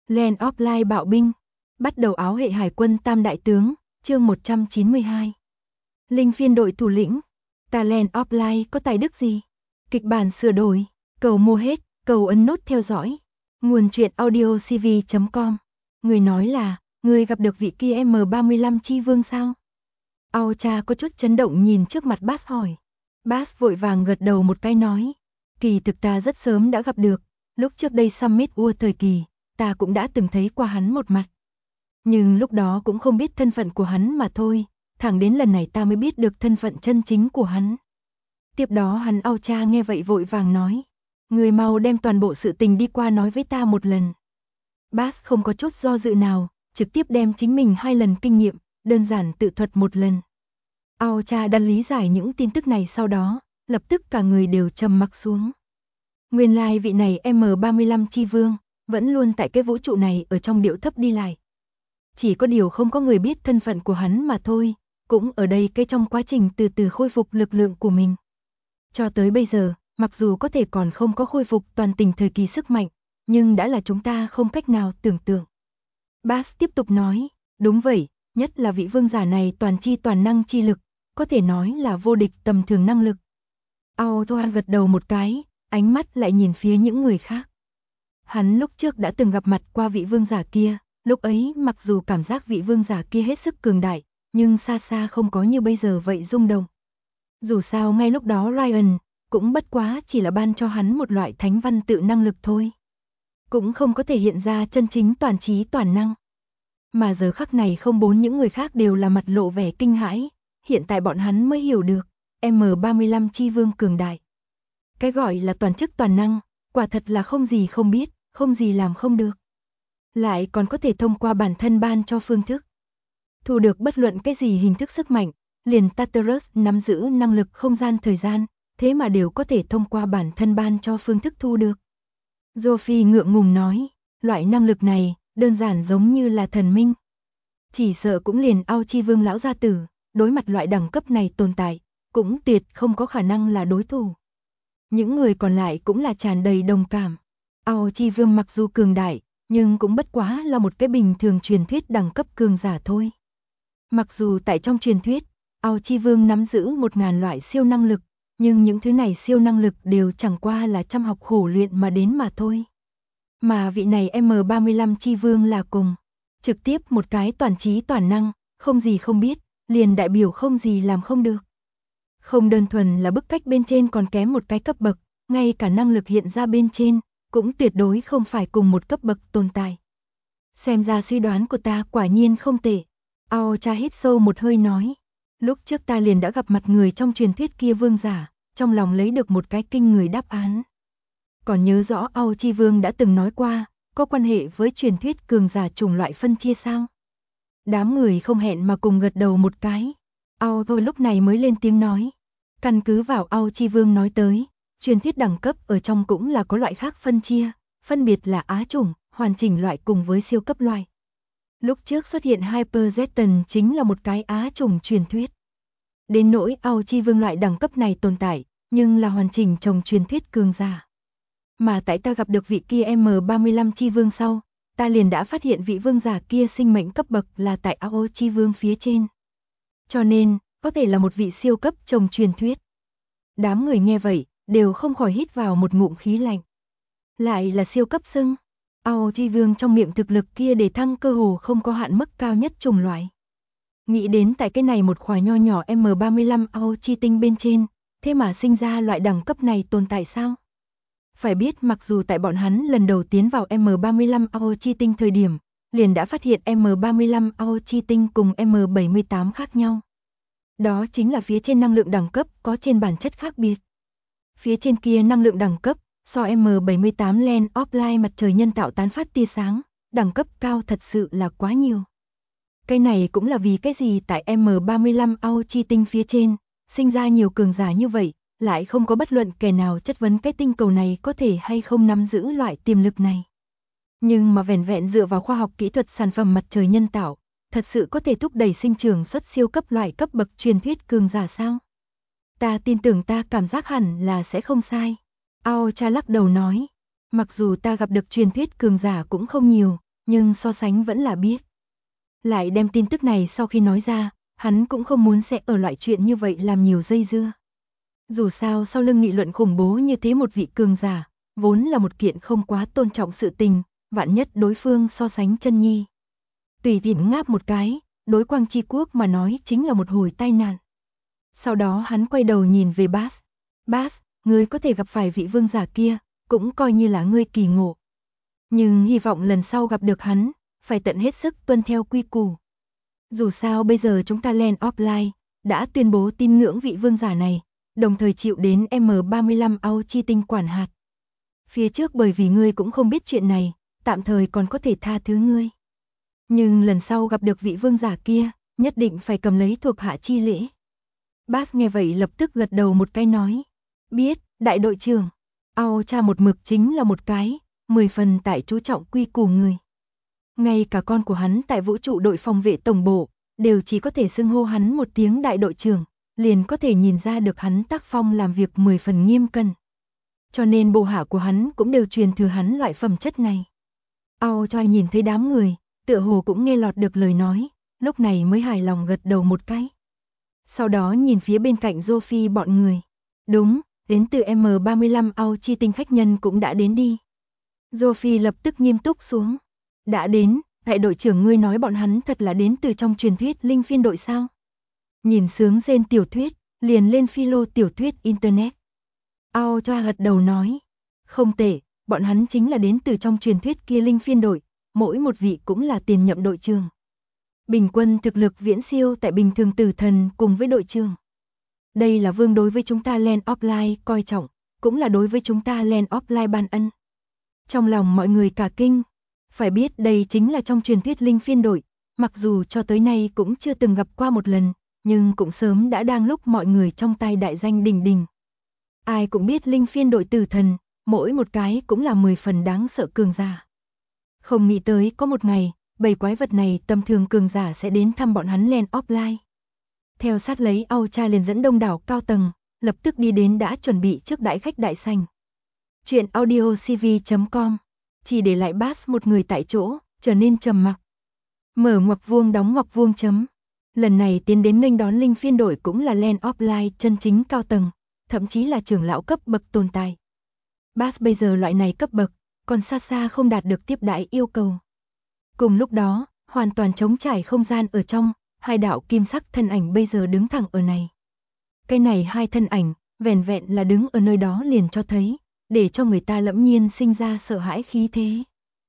Land of Light bạo binh. Bắt đầu áo hệ hải quân tam đại tướng, chương 192. Linh phiên đội thủ lĩnh. Ta Land of Light có tài đức gì? Kịch bản sửa đổi. Cầu mua hết, cầu ấn nút theo dõi. Nguồn truyện audiocv.com. Người nói là, người gặp được vị kia M35 chi vương sao? Ao-cha có chút chấn động nhìn trước mặt Bass hỏi. Bass vội vàng gật đầu một cái nói. Kỳ thực ta rất sớm đã gặp được, lúc trước đây Summit War thời kỳ, ta cũng đã từng thấy qua hắn một mặt. Nhưng lúc đó cũng không biết thân phận của hắn mà thôi, thẳng đến lần này ta mới biết được thân phận chân chính của hắn. Tiếp đó hắn Ao-cha nghe vậy vội vàng nói. Người mau đem toàn bộ sự tình đi qua nói với ta một lần. Bass không có chút do dự nào, trực tiếp đem chính mình 2 lần kinh nghiệm, đơn giản tự thuật một lần. Ao-cha đã lý giải những tin tức này sau đó, lập tức cả người đều trầm mặc xuống. Nguyên lai vị này M35 chi vương, vẫn luôn tại cái vũ trụ này ở trong điệu thấp đi lại. Chỉ có điều không có người biết thân phận của hắn mà thôi, cũng ở đây cái trong quá trình từ từ khôi phục lực lượng của mình. Cho tới bây giờ, mặc dù có thể còn không có khôi phục toàn tình thời kỳ sức mạnh, nhưng đã là chúng ta không cách nào tưởng tượng. Bass tiếp tục nói, đúng vậy, nhất là vị vương giả này toàn chi toàn năng chi lực, có thể nói là vô địch tầm thường năng lực. Ao-cha gật đầu một cái, ánh mắt lại nhìn phía những người khác. Hắn lúc trước đã từng gặp mặt qua vị vương giả kia, lúc ấy mặc dù cảm giác vị vương giả kia hết sức cường đại, nhưng xa xa không có như bây giờ vậy rung động. Dù sao ngay lúc đó Ryan cũng bất quá chỉ là ban cho hắn một loại thánh văn tự năng lực thôi. Cũng không có thể hiện ra chân chính toàn trí toàn năng. Mà giờ khắc này không bốn những người khác đều là mặt lộ vẻ kinh hãi, hiện tại bọn hắn mới hiểu được, M35 chi vương cường đại. Cái gọi là toàn chức toàn năng, quả thật là không gì không biết, không gì làm không được. Lại còn có thể thông qua bản thân ban cho phương thức. Thu được bất luận cái gì hình thức sức mạnh, liền Tartarus nắm giữ năng lực không gian thời gian, thế mà đều có thể thông qua bản thân ban cho phương thức thu được. Sophie ngượng ngùng nói, loại năng lực này, đơn giản giống như là thần minh. Chỉ sợ cũng liền Ao chi vương lão gia tử, đối mặt loại đẳng cấp này tồn tại, cũng tuyệt không có khả năng là đối thủ. Những người còn lại cũng là tràn đầy đồng cảm. Ao chi vương mặc dù cường đại, nhưng cũng bất quá là một cái bình thường truyền thuyết đẳng cấp cường giả thôi. Mặc dù tại trong truyền thuyết, Ao chi vương nắm giữ 1000 loại siêu năng lực, nhưng những thứ này siêu năng lực đều chẳng qua là chăm học khổ luyện mà đến mà thôi. Mà vị này M35 chi vương là cùng, trực tiếp một cái toàn trí toàn năng, không gì không biết, liền đại biểu không gì làm không được. Không đơn thuần là bức cách bên trên còn kém một cái cấp bậc, ngay cả năng lực hiện ra bên trên, cũng tuyệt đối không phải cùng một cấp bậc tồn tại. Xem ra suy đoán của ta quả nhiên không tệ. Ao-cha hít sâu một hơi nói. Lúc trước ta liền đã gặp mặt người trong truyền thuyết kia vương giả, trong lòng lấy được một cái kinh người đáp án. Còn nhớ rõ Ao chi vương đã từng nói qua, có quan hệ với truyền thuyết cường giả chủng loại phân chia sao? Đám người không hẹn mà cùng gật đầu một cái. Ao thôi lúc này mới lên tiếng nói. Căn cứ vào Ao chi vương nói tới, truyền thuyết đẳng cấp ở trong cũng là có loại khác phân chia, phân biệt là á chủng, hoàn chỉnh loại cùng với siêu cấp loại. Lúc trước xuất hiện Hyper Zeton chính là một cái á chủng truyền thuyết. Đến nỗi Ao chi vương loại đẳng cấp này tồn tại, nhưng là hoàn chỉnh trong truyền thuyết cường giả. Mà tại ta gặp được vị kia M35 chi vương sau, ta liền đã phát hiện vị vương giả kia sinh mệnh cấp bậc là tại Ao chi vương phía trên. Cho nên, có thể là một vị siêu cấp trong truyền thuyết. Đám người nghe vậy, đều không khỏi hít vào một ngụm khí lạnh. Lại là siêu cấp xưng. Ao chi vương trong miệng thực lực kia để thăng cơ hồ không có hạn mức cao nhất chủng loại. Nghĩ đến tại cái này một khóa nho nhỏ M35 Ao chi tinh bên trên, thế mà sinh ra loại đẳng cấp này tồn tại sao? Phải biết mặc dù tại bọn hắn lần đầu tiến vào M35 Ao chi tinh thời điểm, liền đã phát hiện M35 Ao chi tinh cùng M78 khác nhau. Đó chính là phía trên năng lượng đẳng cấp có trên bản chất khác biệt. Phía trên kia năng lượng đẳng cấp, so M78 Land of Light mặt trời nhân tạo tán phát tia sáng, đẳng cấp cao thật sự là quá nhiều. Cái này cũng là vì cái gì tại M35 Ao chi tinh phía trên, sinh ra nhiều cường giả như vậy, lại không có bất luận kẻ nào chất vấn cái tinh cầu này có thể hay không nắm giữ loại tiềm lực này. Nhưng mà vẻn vẹn dựa vào khoa học kỹ thuật sản phẩm mặt trời nhân tạo, thật sự có thể thúc đẩy sinh trưởng xuất siêu cấp loại cấp bậc truyền thuyết cường giả sao? Ta tin tưởng ta cảm giác hẳn là sẽ không sai. Ao-cha lắc đầu nói, mặc dù ta gặp được truyền thuyết cường giả cũng không nhiều, nhưng so sánh vẫn là biết. Lại đem tin tức này sau khi nói ra, hắn cũng không muốn sẽ ở loại chuyện như vậy làm nhiều dây dưa. Dù sao sau lưng nghị luận khủng bố như thế một vị cường giả, vốn là một kiện không quá tôn trọng sự tình, vạn nhất đối phương so sánh chân nhi. Tùy tiện ngáp một cái, đối Quang Chi Quốc mà nói chính là một hồi tai nạn. Sau đó hắn quay đầu nhìn về Bass. Bass, ngươi có thể gặp phải vị vương giả kia, cũng coi như là ngươi kỳ ngộ. Nhưng hy vọng lần sau gặp được hắn, phải tận hết sức tuân theo quy củ. Dù sao bây giờ chúng ta Land Offline đã tuyên bố tin ngưỡng vị vương giả này, đồng thời chịu đến M35 Ao Chi Tinh quản hạt. Phía trước bởi vì ngươi cũng không biết chuyện này, tạm thời còn có thể tha thứ ngươi. Nhưng lần sau gặp được vị vương giả kia, nhất định phải cầm lấy thuộc hạ chi lễ. Bass nghe vậy lập tức gật đầu một cái nói. Biết, đại đội trưởng. Ao cha một mực chính là một cái, 10 phần tại chú trọng quy củ người. Ngay cả con của hắn tại vũ trụ đội phòng vệ tổng bộ, đều chỉ có thể xưng hô hắn một tiếng đại đội trưởng, liền có thể nhìn ra được hắn tác phong làm việc 10 phần nghiêm cẩn. Cho nên bộ hạ của hắn cũng đều truyền thừa hắn loại phẩm chất này. Ao Choi nhìn thấy đám người, tựa hồ cũng nghe lọt được lời nói, lúc này mới hài lòng gật đầu một cái. Sau đó nhìn phía bên cạnh Sophie bọn người. Đúng, đến từ M35 Ao Chi Tinh khách nhân cũng đã đến đi. Sophie lập tức nghiêm túc xuống. Đã đến, đại đội trưởng ngươi nói bọn hắn thật là đến từ trong truyền thuyết linh phiên đội sao? Nhìn sướng rên tiểu thuyết, liền lên philo tiểu thuyết internet. Ao Choa gật đầu nói. Không tệ, bọn hắn chính là đến từ trong truyền thuyết kia linh phiên đội, mỗi một vị cũng là tiền nhậm đội trưởng. Bình quân thực lực viễn siêu tại bình thường tử thần cùng với đội trưởng. Đây là vương đối với chúng ta Land Offline coi trọng, cũng là đối với chúng ta Land Offline ban ân. Trong lòng mọi người cả kinh, phải biết đây chính là trong truyền thuyết linh phiên đội, mặc dù cho tới nay cũng chưa từng gặp qua một lần, nhưng cũng sớm đã đang lúc mọi người trong tay đại danh đình đình. Ai cũng biết linh phiên đội tử thần, mỗi một cái cũng là 10 phần đáng sợ cường giả. Không nghĩ tới có một ngày, bầy quái vật này tầm thường cường giả sẽ đến thăm bọn hắn Land Offline. Theo sát lấy Ao Cha liền dẫn đông đảo cao tầng, lập tức đi đến đã chuẩn bị trước đại khách đại sảnh. Chuyện audiocv.com, chỉ để lại Bass một người tại chỗ, trở nên trầm mặc. Mở ngoặc vuông đóng ngoặc vuông chấm. Lần này tiến đến nghênh đón linh phiên đội cũng là Land Offline chân chính cao tầng, thậm chí là trưởng lão cấp bậc tồn tại. Bass bây giờ loại này cấp bậc, còn xa xa không đạt được tiếp đãi yêu cầu. Cùng lúc đó, hoàn toàn trống trải không gian ở trong, hai đạo kim sắc thân ảnh bây giờ đứng thẳng ở này. Cái này hai thân ảnh, vẻn vẹn là đứng ở nơi đó liền cho thấy, để cho người ta lẫm nhiên sinh ra sợ hãi khí thế.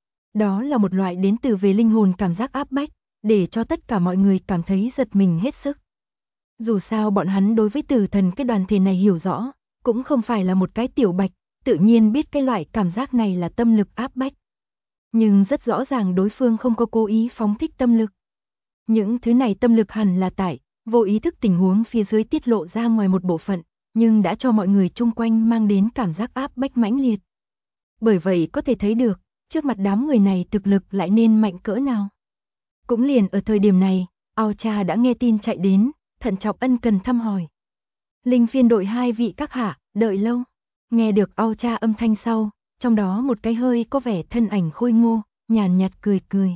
Đó là một loại đến từ về linh hồn cảm giác áp bách, để cho tất cả mọi người cảm thấy giật mình hết sức. Dù sao bọn hắn đối với tử thần cái đoàn thể này hiểu rõ, cũng không phải là một cái tiểu bạch, tự nhiên biết cái loại cảm giác này là tâm lực áp bách. Nhưng rất rõ ràng đối phương không có cố ý phóng thích tâm lực. Những thứ này tâm lực hẳn là tại, vô ý thức tình huống phía dưới tiết lộ ra ngoài một bộ phận, nhưng đã cho mọi người chung quanh mang đến cảm giác áp bách mãnh liệt. Bởi vậy có thể thấy được, trước mặt đám người này thực lực lại nên mạnh cỡ nào. Cũng liền ở thời điểm này, Ao Cha đã nghe tin chạy đến, thận trọng ân cần thăm hỏi. Linh phiên đội hai vị các hạ, đợi lâu. Nghe được Ao Cha âm thanh sau, trong đó một cái hơi có vẻ thân ảnh khôi ngô, nhàn nhạt cười cười.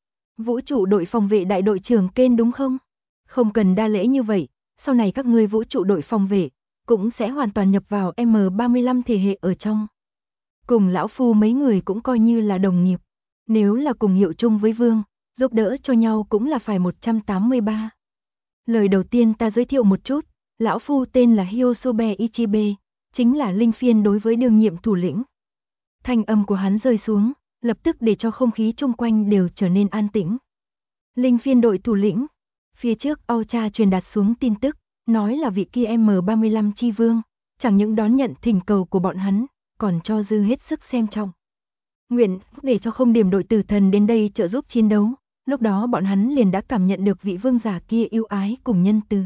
Vũ trụ đội phòng vệ đại đội trưởng Ken đúng không? Không cần đa lễ như vậy, sau này các ngươi vũ trụ đội phòng vệ cũng sẽ hoàn toàn nhập vào M35 thể hệ ở trong. Cùng lão phu mấy người cũng coi như là đồng nghiệp. Nếu là cùng hiệu chung với Vương, giúp đỡ cho nhau cũng là phải 183. Lời đầu tiên ta giới thiệu một chút, lão phu tên là Hyosobe Ichibe, chính là linh phiên đối với đương nhiệm thủ lĩnh. Thanh âm của hắn rơi xuống, lập tức để cho không khí chung quanh đều trở nên an tĩnh. Linh phiên đội thủ lĩnh, phía trước Ao Cha truyền đạt xuống tin tức, nói là vị kia M35 chi vương, chẳng những đón nhận thỉnh cầu của bọn hắn, còn cho dư hết sức xem trọng. Nguyện để cho không điểm đội tử thần đến đây trợ giúp chiến đấu, lúc đó bọn hắn liền đã cảm nhận được vị vương giả kia yêu ái cùng nhân từ.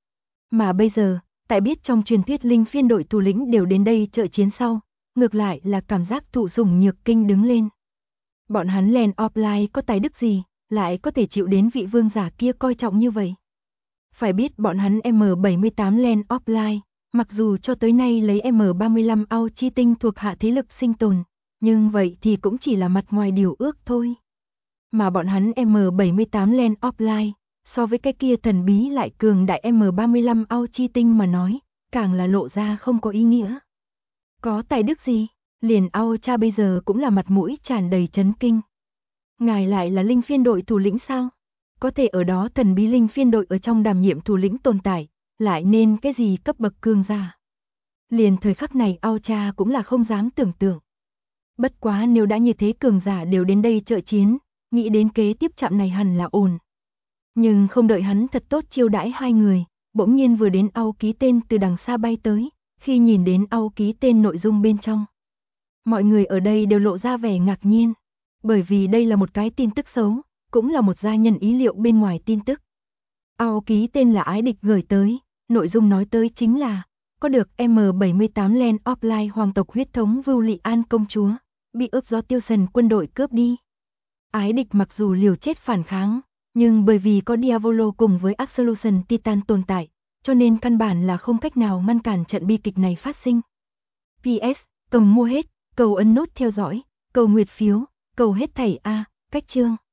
Mà bây giờ, tại biết trong truyền thuyết linh phiên đội thủ lĩnh đều đến đây trợ chiến sau, ngược lại là cảm giác thụ sủng nhược kinh đứng lên. Bọn hắn Land Offline có tài đức gì, lại có thể chịu đến vị vương giả kia coi trọng như vậy. Phải biết bọn hắn M78 Land Offline, mặc dù cho tới nay lấy M35 Ao Chi Tinh thuộc hạ thế lực sinh tồn, nhưng vậy thì cũng chỉ là mặt ngoài điều ước thôi. Mà bọn hắn M78 Land of Light, so với cái kia thần bí lại cường đại M35 Ao Chi Tinh mà nói, càng là lộ ra không có ý nghĩa. Có tài đức gì? Liền Ao cha bây giờ cũng là mặt mũi tràn đầy chấn kinh. Ngài lại là linh phiên đội thủ lĩnh sao? Có thể ở đó thần bí linh phiên đội ở trong đảm nhiệm thủ lĩnh tồn tại, lại nên cái gì cấp bậc cường giả? Liền thời khắc này Ao cha cũng là không dám tưởng tượng. Bất quá nếu đã như thế cường giả đều đến đây trợ chiến, nghĩ đến kế tiếp chạm này hẳn là ổn. Nhưng không đợi hắn thật tốt chiêu đãi hai người, bỗng nhiên vừa đến Ao ký tên từ đằng xa bay tới, khi nhìn đến Ao ký tên nội dung bên trong. Mọi người ở đây đều lộ ra vẻ ngạc nhiên, bởi vì đây là một cái tin tức xấu, cũng là một gia nhân ý liệu bên ngoài tin tức. Ao ký tên là Ái Địch gửi tới, nội dung nói tới chính là, có được M78 Land of Light hoàng tộc huyết thống Vưu Lị An công chúa, bị ướp do Tiêu Sần quân đội cướp đi. Ái Địch mặc dù liều chết phản kháng, nhưng bởi vì có Diavolo cùng với Absolution Titan tồn tại, cho nên căn bản là không cách nào ngăn cản trận bi kịch này phát sinh. PS, cầm mua hết, cầu ấn nút theo dõi, cầu nguyệt phiếu, cầu hết thảy A, cách chương.